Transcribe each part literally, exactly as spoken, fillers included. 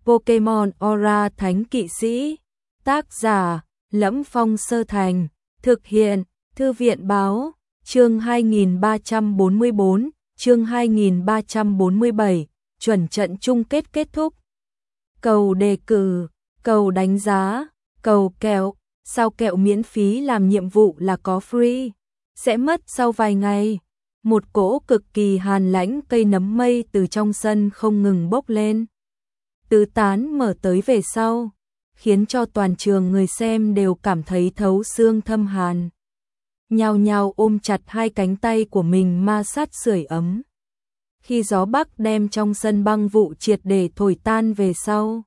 Pokemon Aura Thánh Kỵ Sĩ. Tác giả: Lẫm Phong Sơ Thành. Thực hiện: Thư viện Báo. Chương hai nghìn ba trăm bốn mươi bốn, chương hai nghìn ba trăm bốn mươi bảy, chuẩn trận chung kết kết thúc. Cầu đề cử, cầu đánh giá, cầu kẹo, sao kẹo miễn phí làm nhiệm vụ là có free, sẽ mất sau vài ngày. Một cỗ cực kỳ hàn lãnh cây nấm mây từ trong sân không ngừng bốc lên, tứ tán mở tới về sau, khiến cho toàn trường người xem đều cảm thấy thấu xương thâm hàn. Nhao nhao ôm chặt hai cánh tay của mình ma sát sưởi ấm. Khi gió bắc đem trong sân băng vụ triệt để thổi tan về sau,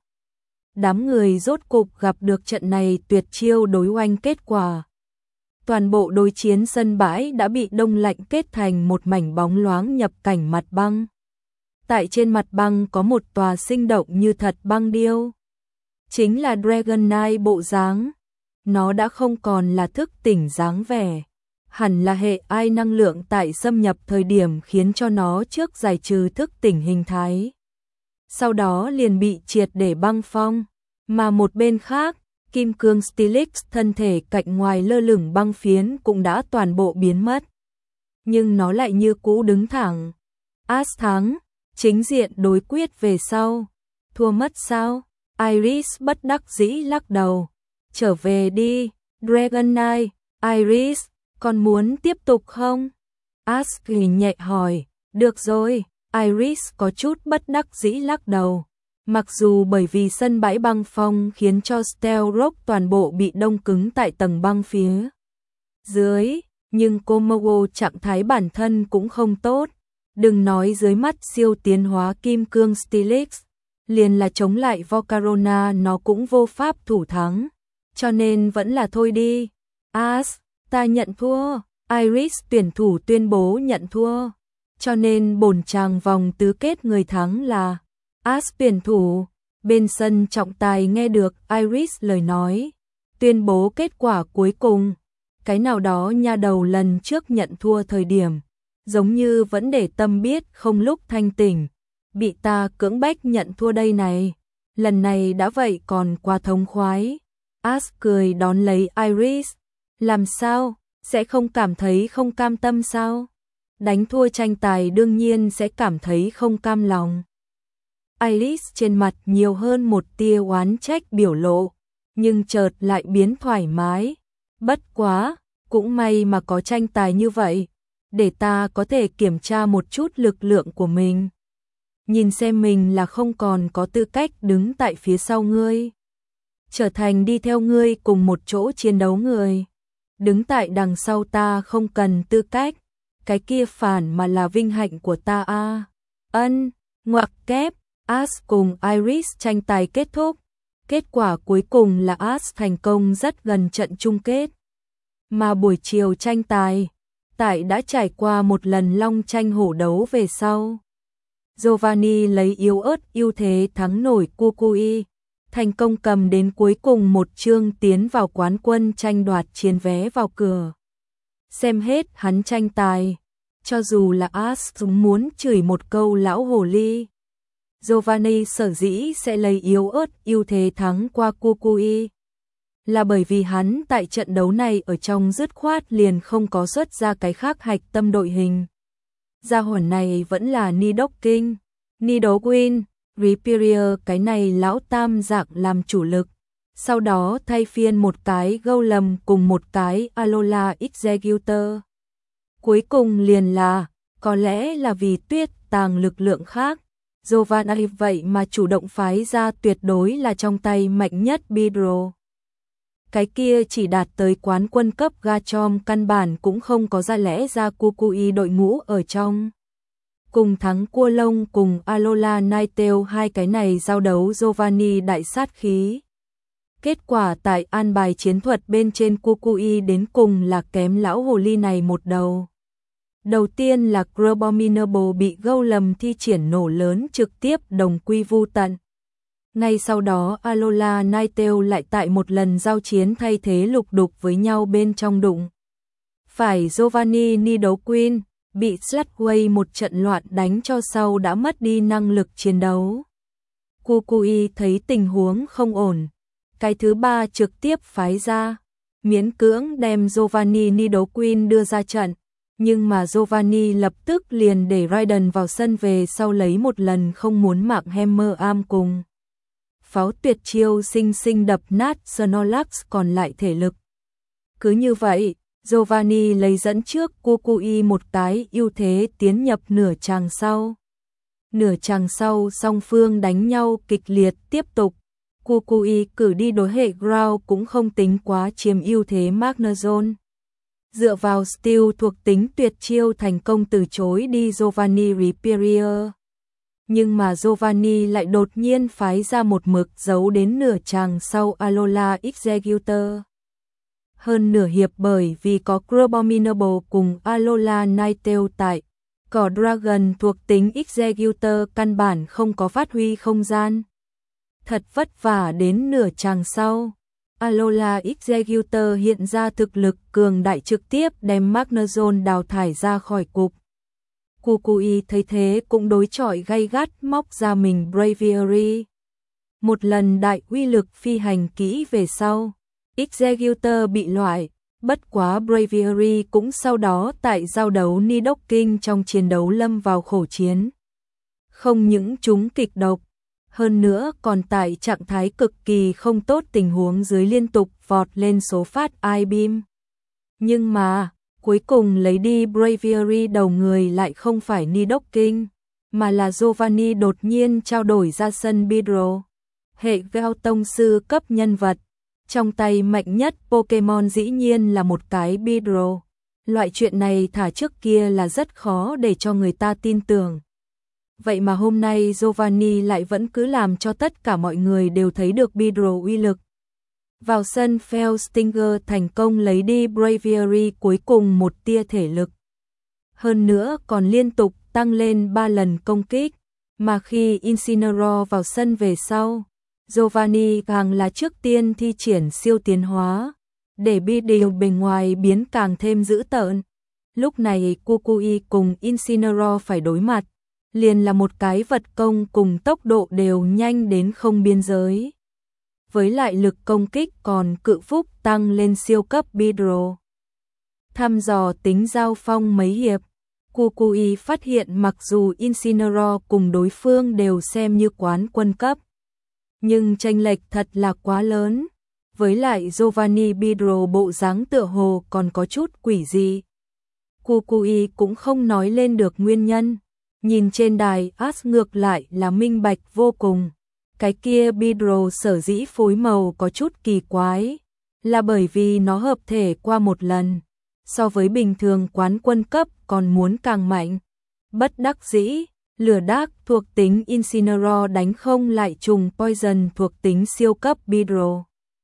đám người rốt cục gặp được trận này tuyệt chiêu đối oanh kết quả. Toàn bộ đối chiến sân bãi đã bị đông lạnh kết thành một mảnh bóng loáng nhập cảnh mặt băng. Tại trên mặt băng có một tòa sinh động như thật băng điêu. Chính là Dragonite bộ dáng. Nó đã không còn là thức tỉnh dáng vẻ. Hẳn là hệ ai năng lượng tại xâm nhập thời điểm khiến cho nó trước giải trừ thức tỉnh hình thái. Sau đó liền bị triệt để băng phong. Mà một bên khác, Kim Cương Steelix thân thể cạnh ngoài lơ lửng băng phiến cũng đã toàn bộ biến mất. Nhưng nó lại như cũ đứng thẳng. As thắng, chính diện đối quyết về sau. Thua mất sao? Iris bất đắc dĩ lắc đầu. Trở về đi, Dragonite. Iris, con muốn tiếp tục không? As ghi nhẹ hỏi. Được rồi, Iris có chút bất đắc dĩ lắc đầu. Mặc dù bởi vì sân bãi băng phong khiến cho Stealth Rock toàn bộ bị đông cứng tại tầng băng phía dưới, nhưng Komodo trạng thái bản thân cũng không tốt. Đừng nói dưới mắt siêu tiến hóa Kim Cương Steelix, liền là chống lại Volcarona nó cũng vô pháp thủ thắng. Cho nên vẫn là thôi đi. As, ta nhận thua. Iris tuyển thủ tuyên bố nhận thua. Cho nên bổn chàng vòng tứ kết người thắng là As tuyển thủ. Bên sân trọng tài nghe được Iris lời nói, tuyên bố kết quả cuối cùng. Cái nào đó nha đầu lần trước nhận thua thời điểm, giống như vẫn để tâm biết không lúc thanh tỉnh, bị ta cưỡng bách nhận thua đây này. Lần này đã vậy còn quá thống khoái. As cười đón lấy Iris. Làm sao, sẽ không cảm thấy không cam tâm sao? Đánh thua tranh tài đương nhiên sẽ cảm thấy không cam lòng. Iris trên mặt nhiều hơn một tia oán trách biểu lộ, nhưng chợt lại biến thoải mái. Bất quá, cũng may mà có tranh tài như vậy, để ta có thể kiểm tra một chút lực lượng của mình. Nhìn xem mình là không còn có tư cách đứng tại phía sau ngươi, trở thành đi theo ngươi cùng một chỗ chiến đấu người. Đứng tại đằng sau ta không cần tư cách, cái kia phản mà là vinh hạnh của ta a. À. Ân, ngoặc kép. As cùng Iris tranh tài kết thúc. Kết quả cuối cùng là As thành công rất gần trận chung kết. Mà buổi chiều tranh tài, tại đã trải qua một lần long tranh hổ đấu về sau, Giovanni lấy yếu ớt ưu thế thắng nổi Kukui, thành công cầm đến cuối cùng một chương tiến vào quán quân tranh đoạt chiến vé vào cửa. Xem hết hắn tranh tài, cho dù là As cũng muốn chửi một câu lão hồ ly. Giovanni sở dĩ sẽ lấy yếu ớt ưu thế thắng qua Kukui, là bởi vì hắn tại trận đấu này ở trong dứt khoát liền không có xuất ra cái khác hạch tâm đội hình. Gia hỏa này vẫn là Nidoking, Nidoqueen, Rhyperior cái này lão tam dạng làm chủ lực. Sau đó thay phiên một cái Golem cùng một cái Alola Executor. Cuối cùng liền là, có lẽ là vì tuyết tàng lực lượng khác, Giovanni vậy mà chủ động phái ra tuyệt đối là trong tay mạnh nhất Beedrill. Cái kia chỉ đạt tới quán quân cấp Garchomp căn bản cũng không có ra lẽ ra Kukui đội ngũ ở trong. Cùng thắng Cua Lông cùng Alola Ninetale hai cái này giao đấu Giovanni đại sát khí. Kết quả tại an bài chiến thuật bên trên Kukui đến cùng là kém lão hồ ly này một đầu. Đầu tiên là Crabominable bị Golem thi triển nổ lớn trực tiếp đồng quy vu tận. Ngay sau đó Alola Ninetale lại tại một lần giao chiến thay thế lục đục với nhau bên trong đụng. Phải Giovanni Nidoqueen bị Sludway một trận loạn đánh cho sau đã mất đi năng lực chiến đấu. Kukui thấy tình huống không ổn. Cái thứ ba trực tiếp phái ra, miễn cưỡng đem Giovanni Nidoqueen đưa ra trận. Nhưng mà Giovanni lập tức liền để Raiden vào sân về sau lấy một lần không muốn mạng Hammer Arm cùng pháo tuyệt chiêu sinh sinh đập nát Snorlax còn lại thể lực. Cứ như vậy, Giovanni lấy dẫn trước Kukui một cái ưu thế tiến nhập nửa chàng sau. Nửa chàng sau song phương đánh nhau kịch liệt tiếp tục. Kukui cử đi đối hệ Ground cũng không tính quá chiếm ưu thế Magnezone. Dựa vào Steel thuộc tính tuyệt chiêu thành công từ chối đi Giovanni Riperior. Nhưng mà Giovanni lại đột nhiên phái ra một mực giấu đến nửa chàng sau Alola Executor. Hơn nửa hiệp bởi vì có Crabominable cùng Alola Ninetale tại, cỏ Dragon thuộc tính Executor căn bản không có phát huy không gian. Thật vất vả đến nửa chàng sau, Alola Executor hiện ra thực lực cường đại trực tiếp đem Magnezone đào thải ra khỏi cục. Kukui thấy thế cũng đối chọi gay gắt móc ra mình Braviary. Một lần đại uy lực phi hành kỹ về sau, Executor bị loại, bất quá Braviary cũng sau đó tại giao đấu Nidoking trong chiến đấu lâm vào khổ chiến. Không những chúng kịch độc, hơn nữa còn tại trạng thái cực kỳ không tốt tình huống dưới liên tục vọt lên số phát I-Beam. Nhưng mà, cuối cùng lấy đi Braviary đầu người lại không phải Nidoking, mà là Giovanni đột nhiên trao đổi ra sân Beedrill. Hệ Gao tông sư cấp nhân vật, trong tay mạnh nhất Pokemon dĩ nhiên là một cái Beedrill. Loại chuyện này thả trước kia là rất khó để cho người ta tin tưởng. Vậy mà hôm nay Giovanni lại vẫn cứ làm cho tất cả mọi người đều thấy được Beedrill uy lực. Vào sân Fel Stinger thành công lấy đi Braviary cuối cùng một tia thể lực. Hơn nữa còn liên tục tăng lên ba lần công kích, mà khi Incineroar vào sân về sau, Giovanni càng là trước tiên thi triển siêu tiến hóa, để Beedrill bề ngoài biến càng thêm dữ tợn. Lúc này Kukui cùng Incineroar phải đối mặt, liền là một cái vật công cùng tốc độ đều nhanh đến không biên giới. Với lại lực công kích còn cự phúc tăng lên siêu cấp Beedrill. Thăm dò tính giao phong mấy hiệp, Kukui phát hiện mặc dù Incineroar cùng đối phương đều xem như quán quân cấp, nhưng chênh lệch thật là quá lớn. Với lại Giovanni Beedrill bộ dáng tựa hồ còn có chút quỷ dị. Kukui cũng không nói lên được nguyên nhân. Nhìn trên đài Ash ngược lại là minh bạch vô cùng. Cái kia Beedrill sở dĩ phối màu có chút kỳ quái, là bởi vì nó hợp thể qua một lần, so với bình thường quán quân cấp còn muốn càng mạnh. Bất đắc dĩ, lửa đác thuộc tính Incineroar đánh không lại trùng Poison thuộc tính siêu cấp Beedrill.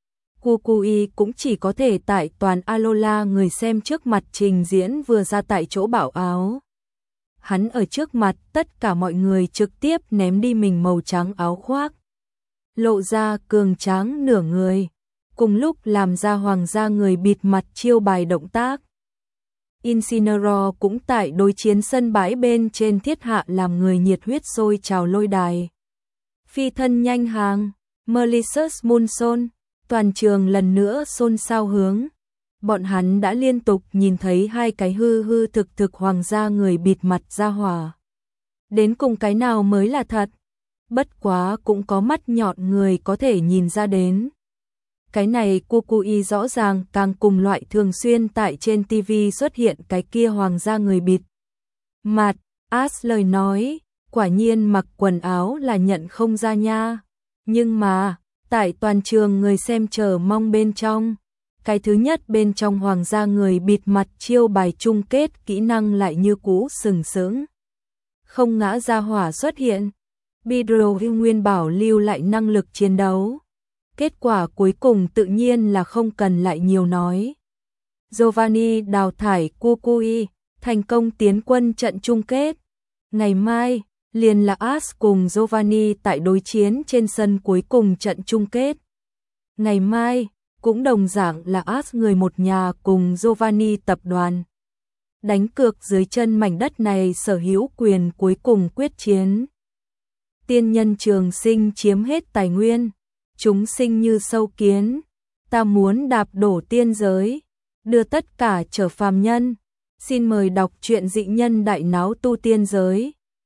Kukui cũng chỉ có thể tại toàn Alola người xem trước mặt trình diễn vừa ra tại chỗ bảo áo. Hắn ở trước mặt tất cả mọi người trực tiếp ném đi mình màu trắng áo khoác, lộ ra cường tráng nửa người, cùng lúc làm ra hoàng gia người bịt mặt chiêu bài động tác. Incineroar cũng tại đối chiến sân bãi bên trên thiết hạ làm người nhiệt huyết sôi trào lôi đài. Phi thân nhanh hàng, Malicious Moonstone, toàn trường lần nữa xôn xao hướng. Bọn hắn đã liên tục nhìn thấy hai cái hư hư thực thực hoàng gia người bịt mặt ra hỏa. Đến cùng cái nào mới là thật? Bất quá cũng có mắt nhọn người có thể nhìn ra đến. Cái này Kukui rõ ràng càng cùng loại thường xuyên tại trên ti vi xuất hiện cái kia hoàng gia người bịt mặt. Ash lời nói, quả nhiên mặc quần áo là nhận không ra nha. Nhưng mà, tại toàn trường người xem chờ mong bên trong, cái thứ nhất bên trong hoàng gia người bịt mặt chiêu bài chung kết kỹ năng lại như cũ sừng sững. Không ngã ra hỏa xuất hiện. Beedrill nguyên bảo lưu lại năng lực chiến đấu. Kết quả cuối cùng tự nhiên là không cần lại nhiều nói. Giovanni đào thải Kukui, thành công tiến quân trận chung kết. Ngày mai, liền là Ash cùng Giovanni tại đối chiến trên sân cuối cùng trận chung kết. Ngày mai, cũng đồng dạng là Ash người một nhà cùng Giovanni tập đoàn. Đánh cược dưới chân mảnh đất này sở hữu quyền cuối cùng quyết chiến. tiên nhân trường sinh chiếm hết tài nguyên, chúng sinh như sâu kiến, ta muốn đạp đổ tiên giới, đưa tất cả trở phàm nhân. Xin mời đọc truyện Dị Nhân Đại Náo Tu Tiên Giới.